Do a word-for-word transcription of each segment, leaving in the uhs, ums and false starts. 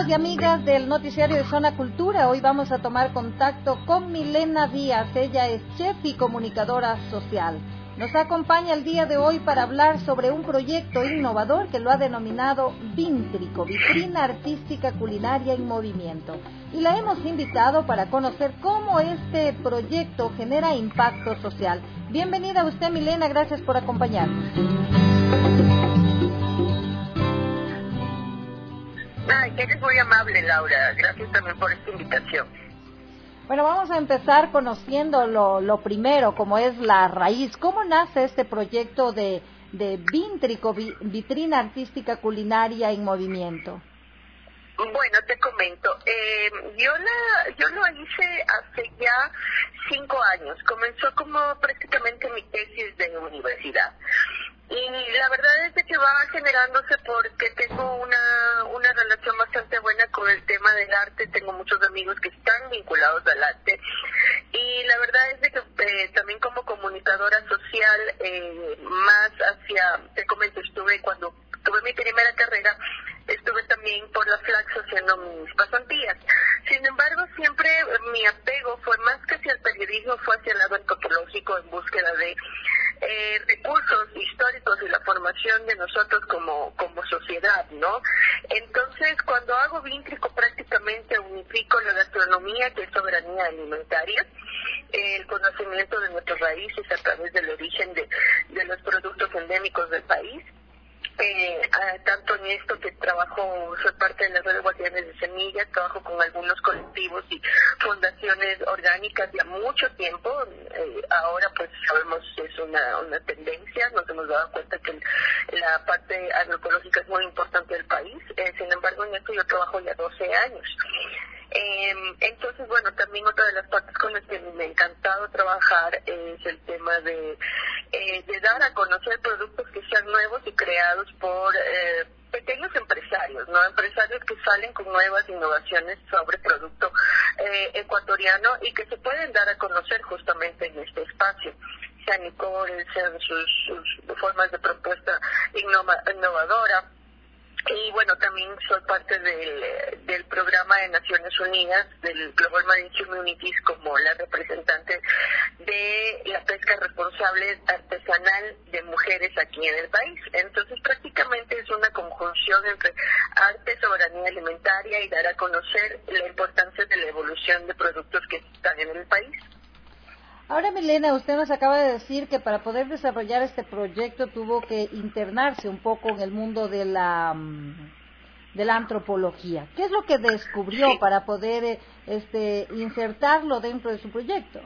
y amigas del noticiario de Zona Cultura. Hoy vamos a tomar contacto con Milena Díaz. Ella es chef y comunicadora social. Nos acompaña el día de hoy para hablar sobre un proyecto innovador que lo ha denominado Víntrico, Vitrina Artística Culinaria en Movimiento. Y la hemos invitado para conocer cómo este proyecto genera impacto social. Bienvenida a usted, Milena, gracias por acompañarnos. Ay, que eres muy amable, Laura. Gracias también por esta invitación. Bueno, vamos a empezar conociendo lo, lo primero, como es la raíz. ¿Cómo nace este proyecto de, de Víntrico, Vitrina Artística Culinaria en Movimiento? Bueno, te comento. Eh, yo, la, yo lo hice hace ya cinco años. Comenzó como prácticamente mi tesis de universidad. Y la verdad es de que va generándose porque tengo una, una relación bastante buena con el tema del arte. Tengo muchos amigos que están vinculados al arte. Y la verdad es de que eh, también como comunicadora social, eh, más hacia, te comento, estuve cuando tuve mi primera carrera, estuve también por la Flaxo haciendo mis pasantías. Sin embargo, siempre mi apego fue más que hacia el periodismo, fue hacia el lado antropológico en búsqueda de eh, recursos históricos y la formación de nosotros como, como sociedad, ¿no? Entonces, cuando hago Víntrico, prácticamente unifico la gastronomía, que es soberanía alimentaria, eh, el conocimiento de nuestras raíces a través del origen de, de los productos endémicos del país. Eh, tanto en esto que trabajo, soy parte de la red de guardianes de semillas, trabajo con algunos colectivos y fundaciones orgánicas ya mucho tiempo. Eh, ahora pues sabemos que es una, una tendencia, nos hemos dado cuenta que la parte agroecológica es muy importante del país. Eh, sin embargo, en esto yo trabajo ya doce años. Eh, entonces, bueno, también otra de las partes con las que me ha encantado trabajar es el tema de, eh, de dar a conocer productos que sean nuevos y creados por eh, pequeños empresarios, ¿no? Empresarios que salen con nuevas innovaciones sobre producto eh, ecuatoriano y que se pueden dar a conocer justamente en este espacio. Sean licores, sean sus, sus formas de propuesta innova, innovadora. Y bueno, también soy parte del, del programa de Naciones Unidas, del Global Marine Communities, como la representante de la pesca responsable artesanal de mujeres aquí en el país. Entonces, prácticamente es una conjunción entre arte, soberanía alimentaria y dar a conocer la importancia de la evolución de productos que están en el país. Ahora, Milena, usted nos acaba de decir que para poder desarrollar este proyecto tuvo que internarse un poco en el mundo de la de la antropología. ¿Qué es lo que descubrió Sí. para poder este insertarlo dentro de su proyecto?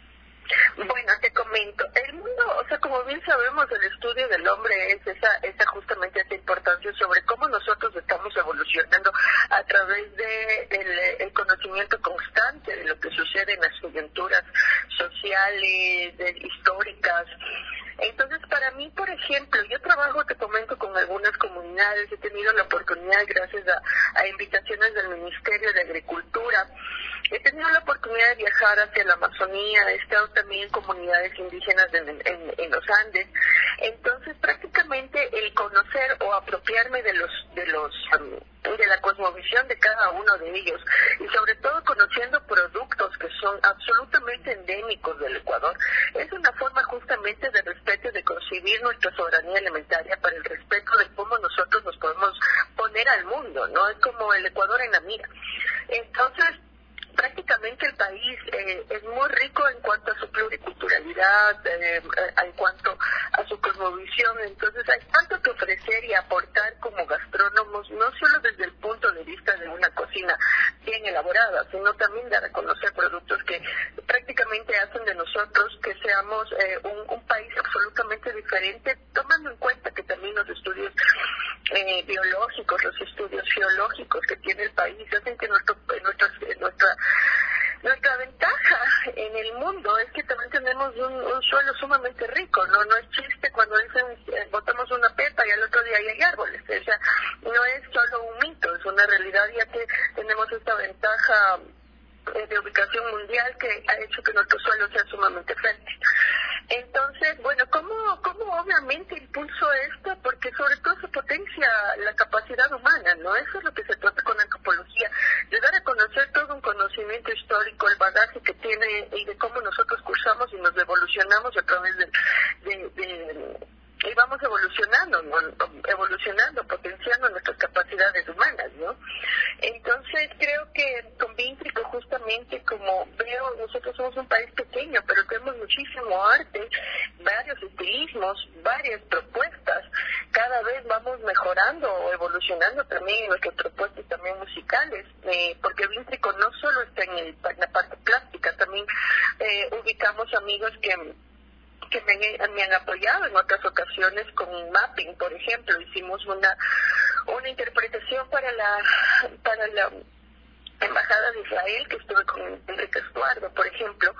Bueno, te comento, el mundo, o sea, como bien sabemos, el estudio del hombre es esa, esa justamente esa importancia sobre cómo nosotros estamos evolucionando a través de el, el conocimiento constante de lo que sucede en las coyunturas sociales, de, históricas. Entonces, para mí, por ejemplo, yo trabajo, te comento, con algunas comunidades, he tenido la oportunidad, gracias a, a invitaciones del Ministerio de Agricultura, he tenido la oportunidad de viajar hacia la Amazonía, he estado también en comunidades indígenas en, en, en los Andes. Entonces, prácticamente el conocer o apropiarme de los de los um, de la cosmovisión de cada uno de ellos y sobre todo conociendo productos que son absolutamente endémicos del Ecuador, es una forma justamente de respeto y de concebir nuestra soberanía alimentaria para el respeto de cómo nosotros nos podemos poner al mundo, ¿no? Es como el Ecuador en la mira. Entonces, prácticamente el país eh, es muy rico en cuanto a su pluriculturalidad, eh, en cuanto a su cosmovisión. Entonces hay tanto que ofrecer y aportar como gastrónomos, no solo desde el punto de vista de una cocina bien elaborada, sino también dar a conocer productos que prácticamente hacen de nosotros que seamos eh, un, un país absolutamente diferente, tomando en cuenta que también los estudios eh, biológicos, los estudios geológicos que tiene el país hacen que nuestro, nuestro, nuestra Nuestra ventaja en el mundo es que también tenemos un, un suelo sumamente rico, ¿no? No es chiste cuando dicen eh, botamos una pepa y al otro día ya hay árboles. O sea, no es solo un mito, es una realidad, ya que tenemos esta ventaja eh, de ubicación mundial que ha hecho que nuestro suelo sea sumamente fértil. Entonces, bueno, ¿cómo, cómo obviamente impulso esto? Porque sobre todo se potencia la capacidad humana, ¿no? Eso es lo que se trata con antropología. genealogía, de dar a conocer todo un conocimiento histórico, el bagaje que tiene y de cómo nosotros cursamos y nos evolucionamos a través de, de, de y vamos evolucionando, ¿no? evolucionando, potenciando nuestras capacidades humanas, ¿no? Entonces creo que con Víntrico justamente, como veo, nosotros somos un país pequeño, pero tenemos muchísimo arte, varios estilismos, varias propuestas, cada vez vamos mejorando o evolucionando también en nuestras propuestas también musicales, eh, porque Víntrico no solo está en, el, en la parte plástica, también eh, ubicamos amigos que que me, me han apoyado en otras ocasiones con mapping, por ejemplo, hicimos una una interpretación para la para la Embajada de Israel, que estuve con Enrique Estuardo, por ejemplo,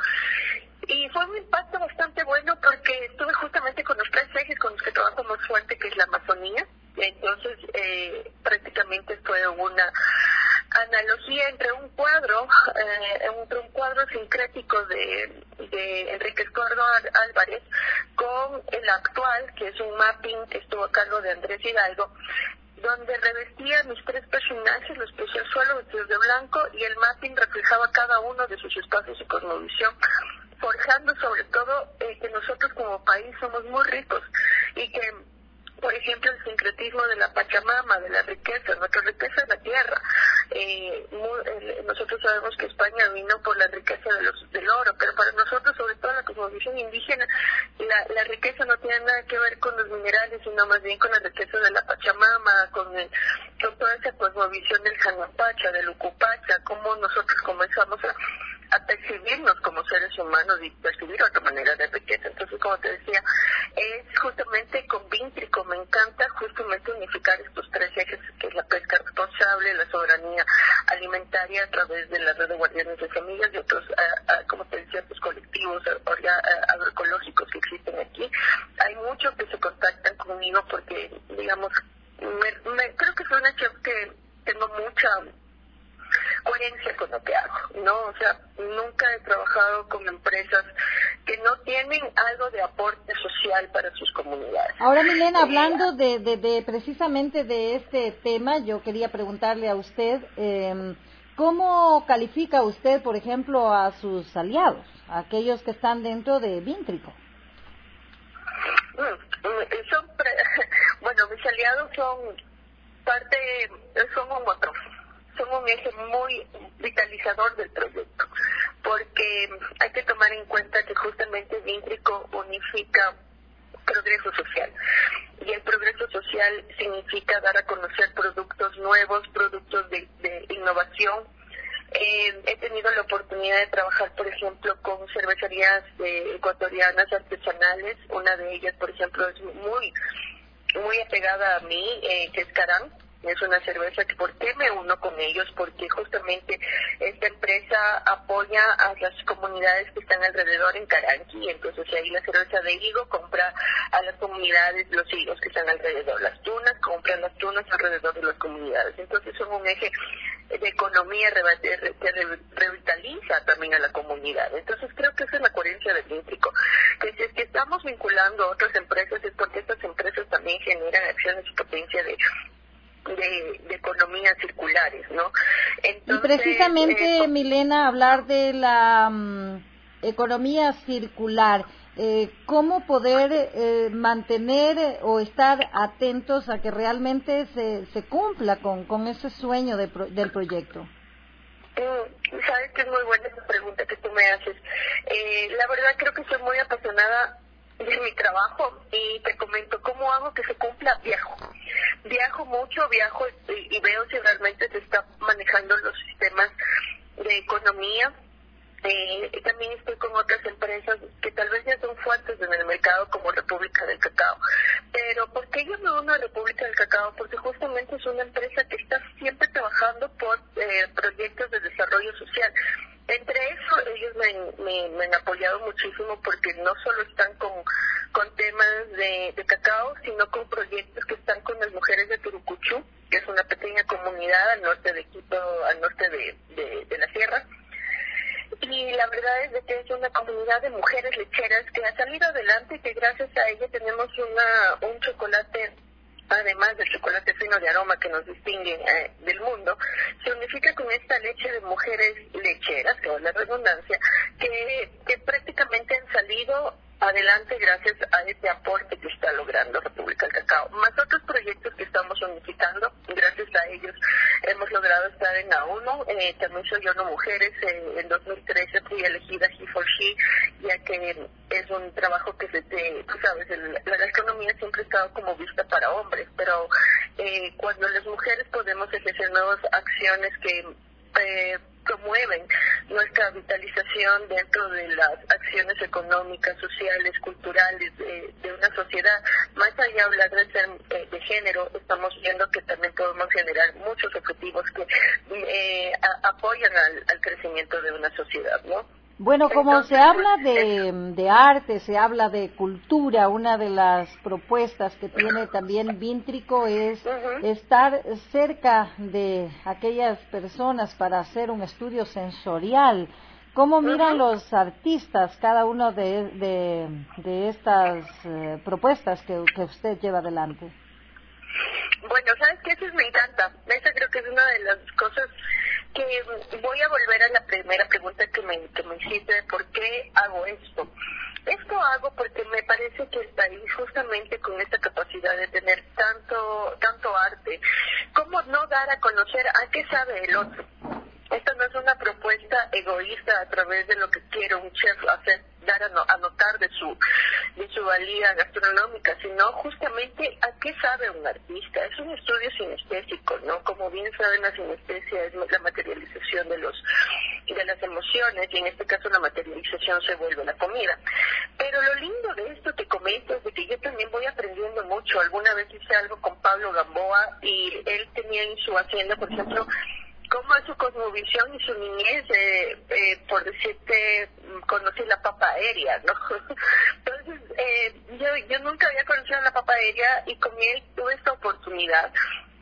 y fue un impacto bastante bueno porque estuve justamente con los tres ejes con los que trabajo más fuerte, que es la Amazonía, y entonces eh, prácticamente fue una analogía entre un cuadro, eh, entre un cuadro sincrético de, de Enrique Escuardo Álvarez con el actual, que es un mapping que estuvo a cargo de Andrés Hidalgo, donde revestía mis tres personajes, los puse al suelo vestidos de blanco, y el mapping reflejaba cada uno de sus espacios de cosmovisión, forjando sobre todo eh, que nosotros como país somos muy ricos y que, por ejemplo, el sincretismo de la Pachamama, de la riqueza, nuestra riqueza es la tierra. Eh, muy, eh, nosotros sabemos que España vino por la riqueza de los, del oro, pero para nosotros, sobre todo la cosmovisión indígena, la, la riqueza no tiene nada que ver con los minerales, sino más bien con la riqueza de la Pachamama, con, el, con toda esa cosmovisión del Janapacha, del Ucupacha, cómo nosotros comenzamos a a percibirnos como seres humanos y percibir otra manera de riqueza. Entonces, como te decía, es justamente con Víntrico, me encanta justamente unificar estos tres ejes, que es la pesca responsable, la soberanía alimentaria a través de la red de guardianes de semillas y otros, a, a, como te decía, pues colectivos a, agroecológicos que existen aquí. Hay muchos que se contactan conmigo porque, digamos, me, me, creo que soy una chef que tengo mucha coherencia con lo que hago, ¿no? O sea, nunca he trabajado con empresas que no tienen algo de aporte social para sus comunidades. Ahora, Milena, eh, hablando de, de, de precisamente de este tema, yo quería preguntarle a usted, eh, ¿cómo califica usted, por ejemplo, a sus aliados, a aquellos que están dentro de Víntrico? Son, bueno, mis aliados son parte, son un motor. Son un eje muy vitalizador del proyecto, porque hay que tomar en cuenta que justamente Víntrico unifica progreso social, y el progreso social significa dar a conocer productos nuevos, productos de, de innovación. Eh, he tenido la oportunidad de trabajar, por ejemplo, con cervecerías eh, ecuatorianas artesanales. Una de ellas, por ejemplo, es muy muy apegada a mí, eh, que es Carán. Es una cerveza que, ¿por qué me uno con ellos? Porque justamente esta empresa apoya a las comunidades que están alrededor en Caranqui, entonces ahí la cerveza de higo compra a las comunidades los higos que están alrededor, las tunas compran las tunas alrededor de las comunidades, entonces son un eje de economía que revitaliza también a la comunidad. Entonces creo que esa es la coherencia del Víntrico, que si es que estamos vinculando a otras empresas es porque estas empresas también generan acciones y potencia de De, de economías circulares, ¿no? Entonces, y precisamente, eh, Milena, hablar de la um, economía circular, eh, ¿cómo poder eh, mantener o estar atentos a que realmente se, se cumpla con, con ese sueño de pro, del proyecto? Sabes que es muy buena esa pregunta que tú me haces. Eh, la verdad creo que soy muy apasionada de mi trabajo y te comento cómo hago que se cumpla. Viajo viajo mucho, viajo y, y veo si realmente se está manejando los sistemas de economía. Eh, también estoy con otras empresas que tal vez ya son fuertes en el mercado, como República del Cacao. Pero ¿por qué yo me uno a República del Cacao? Porque justamente es una empresa que está siempre trabajando por eh, proyectos de desarrollo social. Entre eso, ellos me, me, me han apoyado muchísimo porque no solo están con, con temas de, de cacao, sino con proyectos que están con las mujeres de Turucuchú, que es una pequeña comunidad al norte de Quito, al norte de, de, de la sierra. Y la verdad es de que es una comunidad de mujeres lecheras que ha salido adelante y que gracias a ella tenemos una un chocolate además del chocolate fino de aroma que nos distingue eh, del mundo, se unifica con esta leche de mujeres lecheras, que es la redundancia, que, que prácticamente han salido adelante gracias a este aporte que está logrando República del Cacao, más otros proyectos que estamos unificando. Gracias a ellos hemos logrado estar en la ONU. Eh, también soy ONU Mujeres. Eh, en dos mil trece fui elegida He for She, ya que es un trabajo que se te, tú sabes, el, la gastronomía siempre ha estado como vista para hombres, pero eh, cuando las mujeres podemos ejercer nuevas acciones que eh, promueven nuestra vitalización dentro de las acciones económicas, sociales, culturales de, de una sociedad, más allá de hablar de, ser, eh, de género, estamos viendo que también podemos generar muchos objetivos que eh, a, apoyan al, al crecimiento de una sociedad, ¿no? Bueno, como Entonces, se habla de, de arte, se habla de cultura, una de las propuestas que tiene también Víntrico es uh-huh. estar cerca de aquellas personas para hacer un estudio sensorial. ¿Cómo miran uh-huh. los artistas cada uno de, de, de estas eh, propuestas que, que usted lleva adelante? Bueno, ¿sabes qué? Eso me encanta. Esa creo que es una de las cosas que voy a volver a la primera pregunta que me, que me hiciste, ¿por qué hago esto? Esto hago porque me parece que el país, justamente con esta capacidad de tener tanto tanto arte, ¿cómo no dar a conocer a qué sabe el otro? Esta no es una propuesta egoísta a través de lo que quiere un chef hacer, dar a, no, a notar de su de su valía gastronómica, sino justamente a qué sabe un artista. Es un estudio sinestésico, ¿no? Como bien saben, la sinestesia es la materialización de los de las emociones, y en este caso la materialización se vuelve la comida. Pero lo lindo de esto, te comento, es de que yo también voy aprendiendo mucho. Alguna vez hice algo con Pablo Gamboa y él tenía en su hacienda, por ejemplo, cómo es su cosmovisión y su niñez, eh, eh, por decirte, conocí la papa aérea, ¿no? Entonces, eh, yo, yo nunca había conocido la papa aérea, y con él tuve esta oportunidad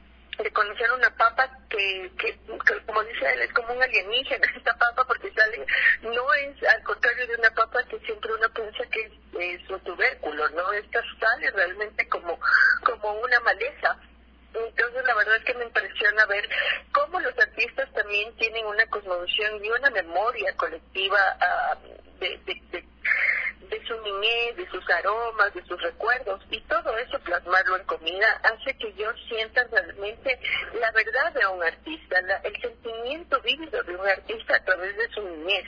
de conocer una papa que, que, que, como dice él, es como un alienígena esta papa, porque sale, no es al contrario de una papa que siempre uno piensa que es, es un tubérculo, ¿no? Esta sale realmente como, como una maleza. Entonces la verdad es que me impresiona ver cómo los artistas también tienen una cosmovisión y una memoria colectiva uh, de, de, de, de su niñez, de sus aromas, de sus recuerdos, y todo eso plasmarlo en comida hace que yo sienta realmente la verdad de un artista, la, el sentimiento vívido de un artista a través de su niñez.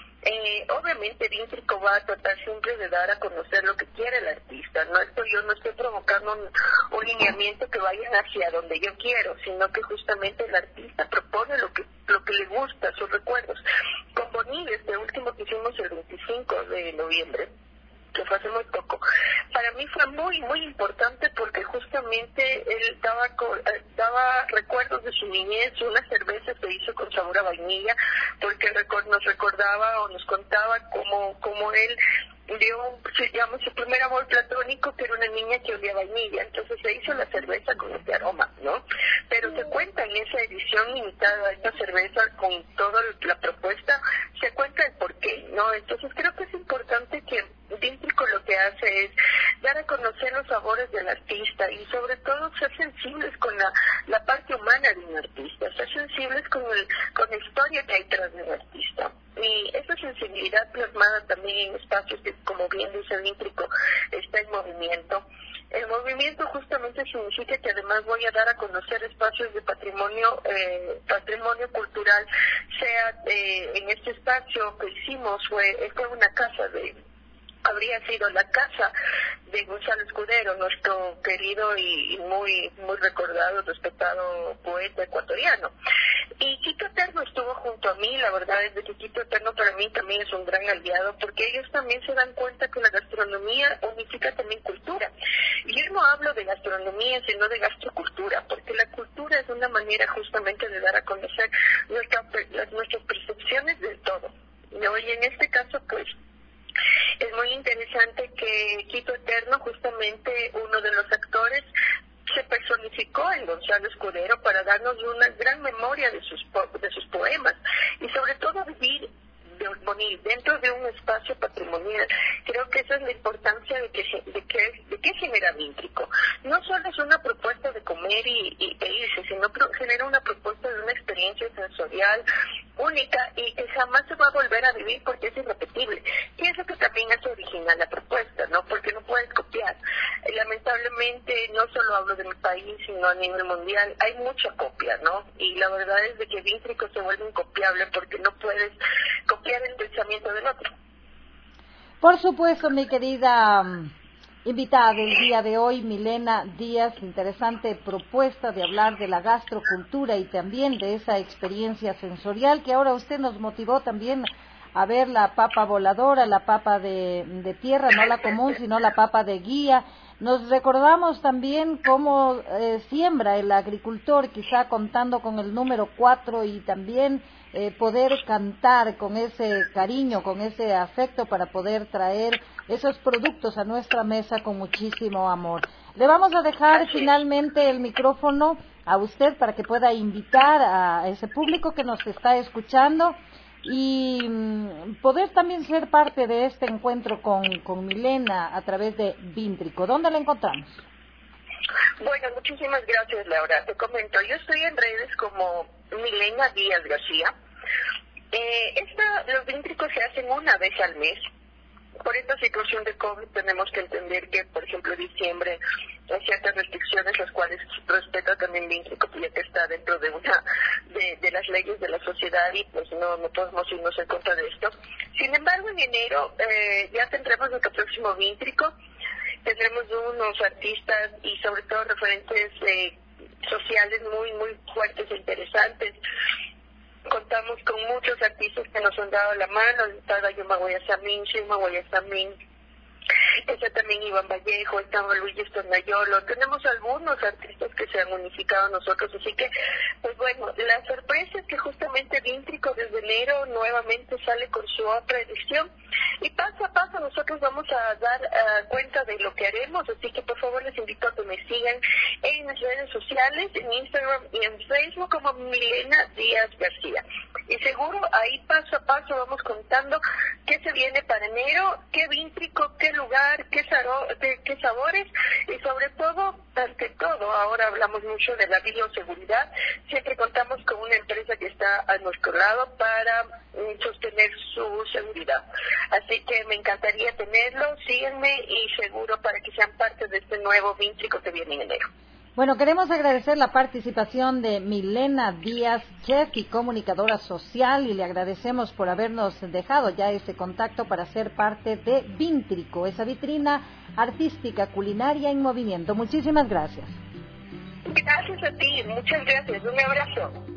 Eh, obviamente Víntrico va a tratar siempre de dar a conocer lo que quiere el artista. No estoy, yo no estoy provocando un, un lineamiento que vaya hacia donde yo quiero, sino que justamente el artista propone lo que lo que le gusta, sus recuerdos. Con Bonil, este último que hicimos el veinticinco de noviembre, que fue hace muy poco, para mí fue muy, muy importante porque justamente él daba, daba recuerdos de su niñez. Una cerveza se hizo con sabor a vainilla, porque nos recordaba o nos contaba cómo, cómo él dio, digamos, su primer amor platónico, que era una niña que olía a vainilla. Entonces se hizo la cerveza con este aroma, ¿no? Pero se cuenta en esa edición limitada de esta cerveza, con toda la propuesta, se cuenta el porqué, ¿no? Entonces creo que es importante que Víntrico lo que hace es dar a conocer los sabores del artista, y sobre todo ser sensibles con la, la parte humana de un artista, ser sensibles con, el, con la historia que hay tras de un artista. Y esa sensibilidad plasmada también en espacios que, como bien dice Víntrico, está en movimiento. El movimiento justamente significa que además voy a dar a conocer espacios de patrimonio eh, patrimonio cultural, sea eh, en este espacio que hicimos, fue, fue una casa de... habría sido la casa de Gonzalo Escudero, nuestro querido y muy muy recordado, respetado poeta ecuatoriano. Y Quito Eterno estuvo junto a mí. La verdad es de que Quito Eterno para mí también es un gran aliado, porque ellos también se dan cuenta que la gastronomía unifica también cultura. Y yo no hablo de gastronomía, sino de gastrocultura, porque la cultura es una manera justamente de dar a conocer nuestra, las, nuestras percepciones del todo, ¿no? Y en este caso, pues, es muy interesante que Quito Eterno, justamente uno de los actores, se personificó en Gonzalo Escudero para darnos una gran memoria de sus po de sus poemas, y sobre todo vivir de Bonil dentro de un espacio patrimonial. Creo que esa es la importancia de que de que, de que genera Víntrico. No solo es una propuesta comer y, y e irse, sino pro, genera una propuesta de una experiencia sensorial única y que jamás se va a volver a vivir porque es irrepetible. Y eso que también es original la propuesta, ¿no? Porque no puedes copiar. Eh, lamentablemente, no solo hablo de mi país, sino a nivel mundial, hay mucha copia, ¿no? Y la verdad es de que Víntrico se vuelve incopiable porque no puedes copiar el pensamiento del otro. Por supuesto, mi querida um, invitada del día de hoy, Milena Díaz, interesante propuesta de hablar de la gastrocultura y también de esa experiencia sensorial que ahora usted nos motivó también a ver la papa voladora, la papa de, de tierra, no la común, sino la papa de guía. Nos recordamos también cómo eh, siembra el agricultor, quizá contando con el número cuatro y también eh, poder cantar con ese cariño, con ese afecto para poder traer esos productos a nuestra mesa con muchísimo amor. Le vamos a dejar finalmente el micrófono a usted para que pueda invitar a ese público que nos está escuchando y mm, poder también ser parte de este encuentro con, con Milena a través de Víntrico. ¿Dónde la encontramos? Bueno, muchísimas gracias, Laura. Te comento, yo estoy en redes como Milena Díaz García. Eh, esta, los Víntricos se hacen una vez al mes. Por esta situación de COVID tenemos que entender que, por ejemplo, diciembre hay ciertas restricciones las cuales respeta también Víntrico, ya que está dentro de una de, de las leyes de la sociedad y pues no, no podemos irnos en contra de esto. Sin embargo, en enero eh, ya tendremos nuestro próximo Víntrico, tendremos unos artistas y sobre todo referentes eh, sociales muy, muy fuertes e interesantes. Contamos con muchos artistas que nos han dado la mano, está Dayuma Guayasamín, Shima Guayasamín, está también Iván Vallejo, está Luis Estornayolo, tenemos algunos artistas que se han unificado a nosotros, así que, pues bueno, la sorpresa es que justamente Víntrico desde enero nuevamente sale con su otra edición, y paso a paso nosotros vamos a dar uh, cuenta de lo que haremos, así que por favor les invito a que me sigan en las redes sociales, en Instagram y en Facebook como Milena Díaz García. Y seguro ahí paso a paso vamos contando qué se viene para enero, qué Víntrico, qué lugar, qué, saro, qué, qué sabores y sobre todo, ante todo, ahora hablamos mucho de la bioseguridad, siempre contamos con una empresa que está a nuestro lado para mm, sostener su seguridad. Así que me encantaría tenerlo, síganme y seguro para que sean parte de este nuevo Víntrico que viene en enero. Bueno, queremos agradecer la participación de Milena Díaz, chef y comunicadora social, y le agradecemos por habernos dejado ya ese contacto para ser parte de Víntrico, esa vitrina artística culinaria en movimiento. Muchísimas gracias. Gracias a ti, muchas gracias, un abrazo.